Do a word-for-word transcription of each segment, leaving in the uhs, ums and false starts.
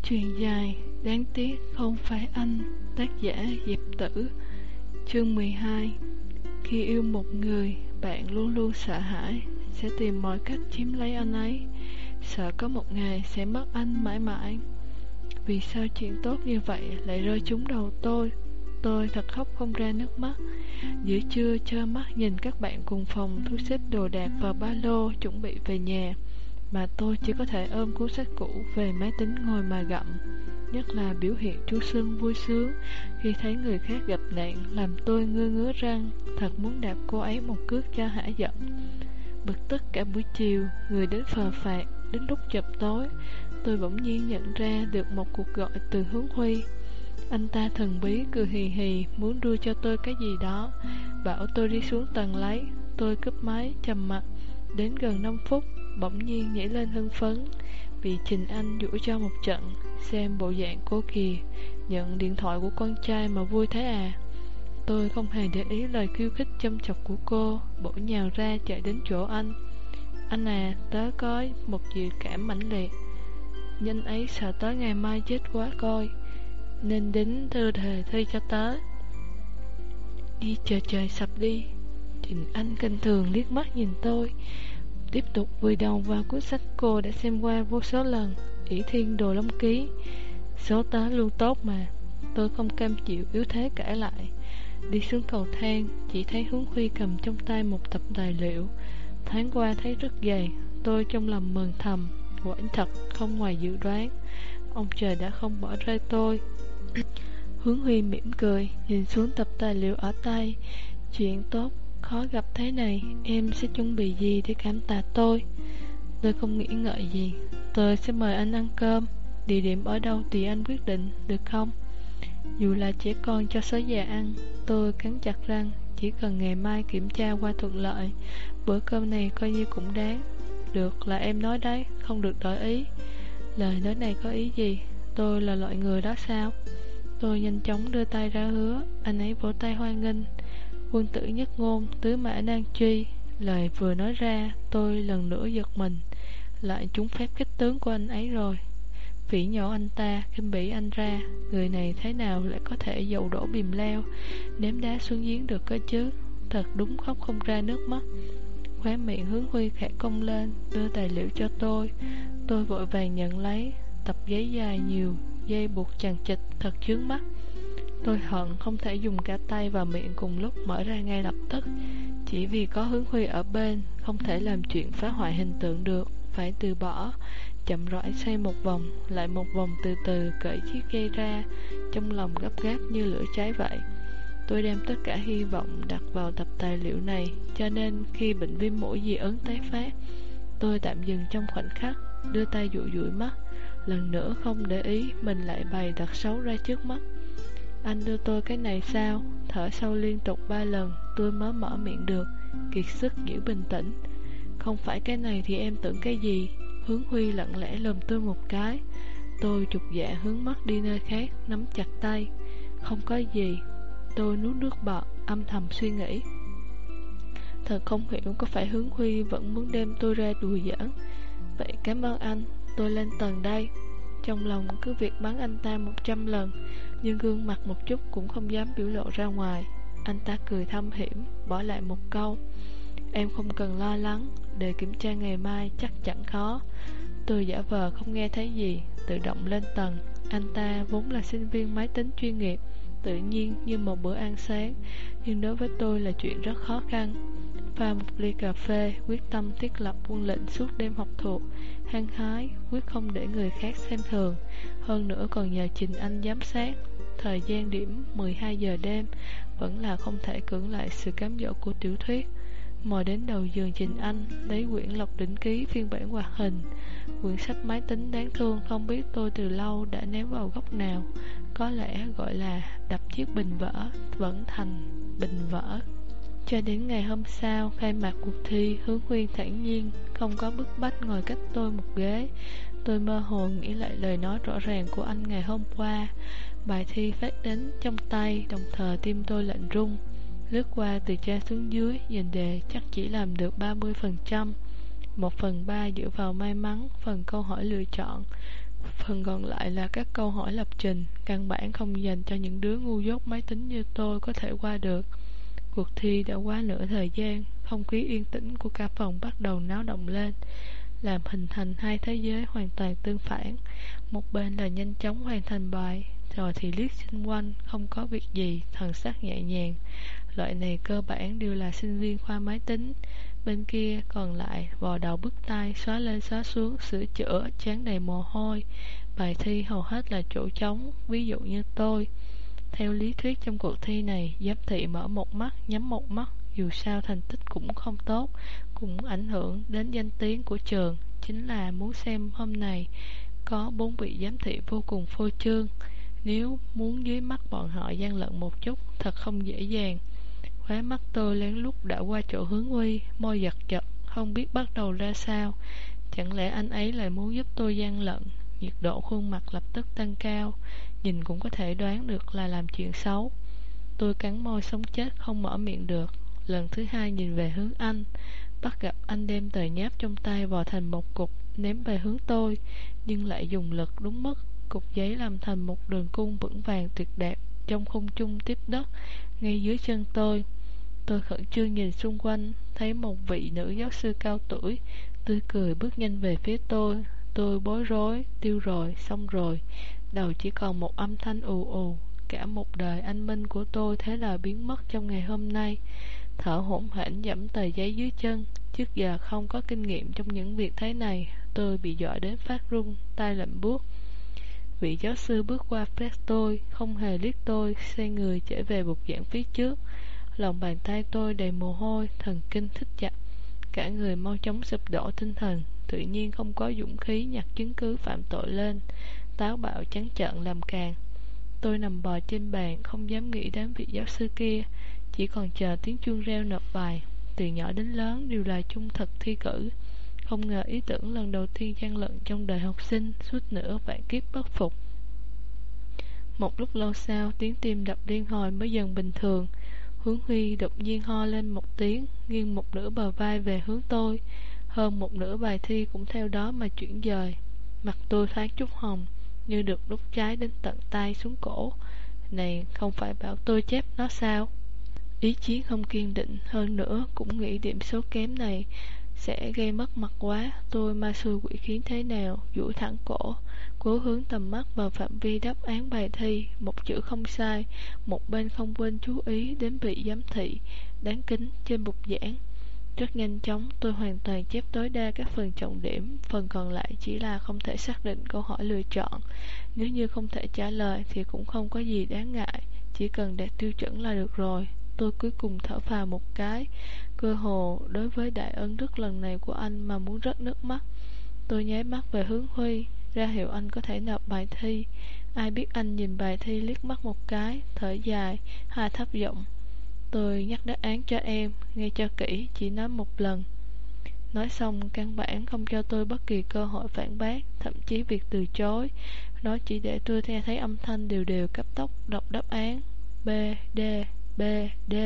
Chuyện dài, đáng tiếc không phải anh. Tác giả Diệp Tử. Chương mười hai. Khi yêu một người, bạn luôn luôn sợ hãi, sẽ tìm mọi cách chiếm lấy anh ấy, sợ có một ngày sẽ mất anh mãi mãi. Vì sao chuyện tốt như vậy lại rơi trúng đầu tôi? Tôi thật khóc không ra nước mắt. Giữa trưa trơ mắt nhìn các bạn cùng phòng thu xếp đồ đạc vào ba lô chuẩn bị về nhà, mà tôi chỉ có thể ôm cuốn sách cũ về máy tính ngồi mà gặm. Nhất là biểu hiện Chu Xuân vui sướng khi thấy người khác gặp nạn làm tôi ngơ ngứa răng, thật muốn đạp cô ấy một cước cho hả giận. Bực tức cả buổi chiều, người đến phờ phạc. Đến lúc chập tối, tôi bỗng nhiên nhận ra được một cuộc gọi từ Hướng Huy. Anh ta thần bí cười hì hì, muốn đưa cho tôi cái gì đó, bảo tôi đi xuống tầng lấy. Tôi cúp máy trầm mặt. Đến gần năm phút, bỗng nhiên nhảy lên hưng phấn vì Trình Anh dũi cho một trận. Xem bộ dạng cô kìa, nhận điện thoại của con trai mà vui thế à. Tôi không hề để ý lời khiêu khích châm chọc của cô, bổ nhào ra chạy đến chỗ anh. Anh à, tớ có một dự cảm mãnh liệt. Nhân ấy sợ tới ngày mai chết quá coi, nên đến thư thề thi cho tớ. Đi chờ trời sập đi. Trình Anh khinh thường liếc mắt nhìn tôi, tiếp tục vùi đầu vào cuốn sách cô đã xem qua vô số lần, ỷ thiên đồ long ký. Số tớ luôn tốt mà. Tôi không cam chịu yếu thế cãi lại. Đi xuống cầu thang, chỉ thấy Hướng Huy cầm trong tay một tập tài liệu. Tháng qua thấy rất dày. Tôi trong lòng mừng thầm, quả thật không ngoài dự đoán, ông trời đã không bỏ rơi tôi. Hướng Huy mỉm cười, nhìn xuống tập tài liệu ở tay. Chuyện tốt khó gặp thế này, em sẽ chuẩn bị gì để cảm tạ tôi? Tôi không nghĩ ngợi gì. Tôi sẽ mời anh ăn cơm. Địa điểm ở đâu thì anh quyết định, được không? Dù là trẻ con cho sói già ăn. Tôi cắn chặt răng. Chỉ cần ngày mai kiểm tra qua thuận lợi, bữa cơm này coi như cũng đáng. Được, là em nói đấy, không được đổi ý. Lời nói này có ý gì? Tôi là loại người đó sao? Tôi nhanh chóng đưa tay ra hứa. Anh ấy vỗ tay hoan nghênh. Quân tử nhất ngôn, tứ mã nan truy. Lời vừa nói ra, tôi lần nữa giật mình. Lại trúng phép kích tướng của anh ấy rồi. Phỉ nhổ anh ta, khinh bỉ anh ra. Người này thế nào lại có thể dầu đổ bìm leo, ném đá xuống giếng được cơ chứ? Thật đúng khóc không ra nước mắt. Khóe miệng Hướng Huy khẽ cong lên, đưa tài liệu cho tôi. Tôi vội vàng nhận lấy. Tập giấy dài nhiều, dây buộc chằng chịt, thật chướng mắt. Tôi hận không thể dùng cả tay và miệng cùng lúc mở ra ngay lập tức. Chỉ vì có Hướng Huy ở bên, không thể làm chuyện phá hoại hình tượng được, phải từ bỏ. Chậm rãi xoay một vòng, lại một vòng, từ từ cởi chiếc dây ra. Trong lòng gấp gáp như lửa cháy vậy. Tôi đem tất cả hy vọng đặt vào tập tài liệu này, cho nên khi bệnh viêm mũi dị ứng tái phát, tôi tạm dừng trong khoảnh khắc, đưa tay dụi dụi mắt. Lần nữa không để ý, mình lại bày đặt xấu ra trước mắt. Anh đưa tôi cái này sao? Thở sâu liên tục ba lần, tôi mới mở miệng được, kiệt sức giữ bình tĩnh. Không phải cái này thì em tưởng cái gì? Hướng Huy lặng lẽ lườm tôi một cái. Tôi trục dạ hướng mắt đi nơi khác, nắm chặt tay. Không có gì. Tôi nuốt nước bọt, âm thầm suy nghĩ. Thật không hiểu có phải Hướng Huy vẫn muốn đem tôi ra đùa giỡn. Vậy cảm ơn anh, tôi lên tầng đây. Trong lòng cứ việc mắng anh ta một trăm lần, nhưng gương mặt một chút cũng không dám biểu lộ ra ngoài. Anh ta cười thâm hiểm, bỏ lại một câu: em không cần lo lắng, để kiểm tra ngày mai chắc chẳng khó. Tôi giả vờ không nghe thấy gì, tự động lên tầng. Anh ta vốn là sinh viên máy tính chuyên nghiệp, tự nhiên như một bữa ăn sáng, nhưng đối với tôi là chuyện rất khó khăn. Pha một ly cà phê, quyết tâm thiết lập quân lệnh suốt đêm học thuộc, hăng hái, quyết không để người khác xem thường. Hơn nữa còn nhờ Trình Anh giám sát. Thời gian điểm mười hai giờ đêm, vẫn là không thể cưỡng lại sự cám dỗ của tiểu thuyết. Mò đến đầu giường Trình Anh, lấy quyển Lộc Đỉnh Ký phiên bản hoạt hình. Quyển sách máy tính đáng thương không biết tôi từ lâu đã ném vào góc nào. Có lẽ gọi là đập chiếc bình vỡ, vẫn thành bình vỡ. Cho đến ngày hôm sau, khai mạc cuộc thi, Hướng Huy thản nhiên, không có bức bách ngồi cách tôi một ghế. Tôi mơ hồ nghĩ lại lời nói rõ ràng của anh ngày hôm qua. Bài thi phát đến trong tay, đồng thời tim tôi lạnh run. Lướt qua từ trên xuống dưới, nhìn đề chắc chỉ làm được ba mươi phần trăm. Một phần ba dựa vào may mắn, phần câu hỏi lựa chọn. Phần còn lại là các câu hỏi lập trình, căn bản không dành cho những đứa ngu dốt máy tính như tôi có thể qua được. Cuộc thi đã quá nửa thời gian, không khí yên tĩnh của cả phòng bắt đầu náo động lên, làm hình thành hai thế giới hoàn toàn tương phản. Một bên là nhanh chóng hoàn thành bài, rồi thì liếc xung quanh, không có việc gì, thần sắc nhẹ nhàng. Loại này cơ bản đều là sinh viên khoa máy tính. Bên kia còn lại vò đầu bứt tai, xóa lên xóa xuống, sửa chữa, trán đầy mồ hôi. Bài thi hầu hết là chỗ trống, ví dụ như tôi. Theo lý thuyết trong cuộc thi này, giám thị mở một mắt, nhắm một mắt, dù sao thành tích cũng không tốt, cũng ảnh hưởng đến danh tiếng của trường. Chính là muốn xem hôm nay có bốn vị giám thị vô cùng phô trương. Nếu muốn dưới mắt bọn họ gian lận một chút, thật không dễ dàng. Khóe mắt tôi lén lút đã qua chỗ Hướng Huy, môi giật giật, không biết bắt đầu ra sao. Chẳng lẽ anh ấy lại muốn giúp tôi gian lận? Nhiệt độ khuôn mặt lập tức tăng cao, nhìn cũng có thể đoán được là làm chuyện xấu. Tôi cắn môi sống chết không mở miệng được. Lần thứ hai nhìn về hướng anh, bắt gặp anh đem tờ nháp trong tay vò thành một cục, ném về hướng tôi, nhưng lại dùng lực đúng mức. Cục giấy làm thành một đường cung vững vàng tuyệt đẹp trong không trung tiếp đất ngay dưới chân tôi. Tôi khẩn trương nhìn xung quanh, thấy một vị nữ giáo sư cao tuổi tươi cười bước nhanh về phía tôi. Tôi bối rối, tiêu rồi, xong rồi. Đầu chỉ còn một âm thanh ù ù. Cả một đời anh minh của tôi thế là biến mất trong ngày hôm nay. Thở hổn hển giẫm tờ giấy dưới chân. Trước giờ không có kinh nghiệm trong những việc thế này, tôi bị dọa đến phát run, tay lạnh buốt. Vị giáo sư bước qua phát tôi, không hề liếc tôi, xoay người trở về bục giảng phía trước. Lòng bàn tay tôi đầy mồ hôi, thần kinh thít chặt, cả người mau chóng sụp đổ tinh thần, tự nhiên không có dũng khí nhặt chứng cứ phạm tội lên, táo bạo trắng trợn làm càng. Tôi nằm bò trên bàn, không dám nghĩ đến vị giáo sư kia, chỉ còn chờ tiếng chuông reo nộp bài. Từ nhỏ đến lớn đều là trung thực thi cử, không ngờ ý tưởng lần đầu tiên gian lận trong đời học sinh suốt nửa vạn kiếp bất phục. Một lúc lâu sau, tiếng tim đập liên hồi mới dần bình thường. Hướng Huy đột nhiên ho lên một tiếng, nghiêng một nửa bờ vai về hướng tôi. Hơn một nửa bài thi cũng theo đó mà chuyển dời. Mặt tôi thoáng chút hồng, như được đút cháy đến tận tay xuống cổ. Này, không phải bảo tôi chép nó sao? Ý chí không kiên định, hơn nữa cũng nghĩ điểm số kém này sẽ gây mất mặt quá. Tôi ma xui quỷ khiến thế nào, duỗi thẳng cổ, cố hướng tầm mắt vào phạm vi đáp án bài thi, một chữ không sai, một bên không quên chú ý đến vị giám thị đáng kính trên bục giảng. Rất nhanh chóng, tôi hoàn toàn chép tối đa các phần trọng điểm, phần còn lại chỉ là không thể xác định câu hỏi lựa chọn. Nếu như không thể trả lời thì cũng không có gì đáng ngại, chỉ cần đạt tiêu chuẩn là được rồi. Tôi cuối cùng thở phào một cái, cơ hồ đối với đại ân đức lần này của anh mà muốn rớt nước mắt. Tôi nháy mắt về hướng Huy, ra hiệu anh có thể nộp bài thi. Ai biết anh nhìn bài thi liếc mắt một cái, thở dài, hạ thấp giọng: Tôi nhắc đáp án cho em, nghe cho kỹ, chỉ nói một lần. Nói xong, căn bản không cho tôi bất kỳ cơ hội phản bác, thậm chí việc từ chối. Nó chỉ để tôi nghe thấy âm thanh đều đều cấp tốc đọc đáp án. B, D, B, D.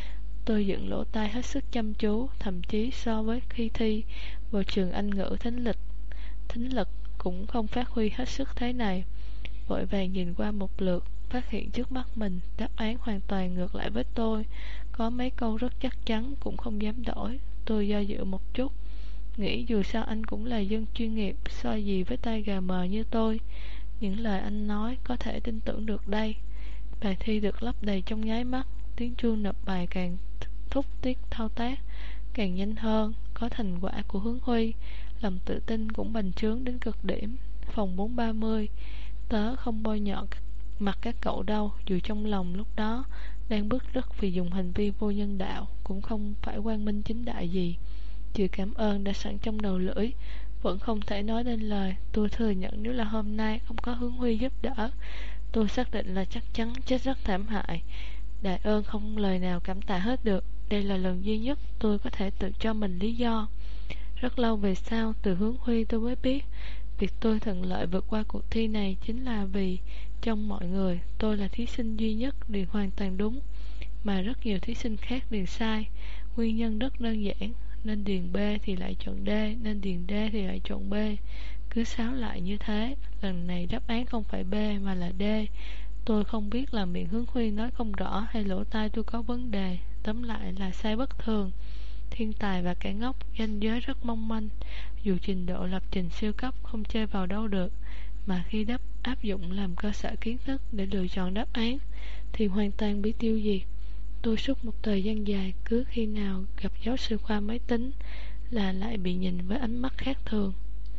Tôi dựng lỗ tai hết sức chăm chú, thậm chí so với khi thi vào trường Anh ngữ thính lịch, thính lực cũng không phát huy hết sức thế này. Vội vàng nhìn qua một lượt, phát hiện trước mắt mình đáp án hoàn toàn ngược lại với tôi. Có mấy câu rất chắc chắn cũng không dám đổi. Tôi do dự một chút, nghĩ dù sao anh cũng là dân chuyên nghiệp, so gì với tay gà mờ như tôi. Những lời anh nói có thể tin tưởng được đây. Bài thi được lấp đầy trong nháy mắt, tiếng chuông nộp bài càng thúc tiết thao tác càng nhanh hơn. Có thành quả của Hướng Huy, lòng tự tin cũng bành trướng đến cực điểm. Phòng bốn ba mươi, tớ không bôi nhọ mặt các cậu đâu, dù trong lòng lúc đó đang bức rứt vì dùng hành vi vô nhân đạo, cũng không phải quang minh chính đại gì. Trừ cảm ơn đã sẵn trong đầu lưỡi, vẫn không thể nói nên lời. Tôi thừa nhận nếu là hôm nay không có Hướng Huy giúp đỡ, tôi xác định là chắc chắn chết rất thảm hại. Đại ơn không lời nào cảm tạ hết được. Đây là lần duy nhất tôi có thể tự cho mình lý do. Rất lâu về sau, từ Hướng Huy tôi mới biết, việc tôi thuận lợi vượt qua cuộc thi này chính là vì trong mọi người, tôi là thí sinh duy nhất điền hoàn toàn đúng, mà rất nhiều thí sinh khác điền sai. Nguyên nhân rất đơn giản, nên điền B thì lại chọn D, nên điền D thì lại chọn B. cứ sáo lại như thế. Lần này đáp án không phải B mà là D. Tôi không biết là miệng Hướng Khuyên nói không rõ hay lỗ tai tôi có vấn đề. Tóm lại là sai bất thường. Thiên tài và kẻ ngốc, ranh giới rất mong manh. Dù trình độ lập trình siêu cấp không chơi vào đâu được, mà khi đáp áp dụng làm cơ sở kiến thức để lựa chọn đáp án thì hoàn toàn bị tiêu diệt. Tôi suốt một thời gian dài, cứ khi nào gặp giáo sư khoa máy tính là lại bị nhìn với ánh mắt khác thường.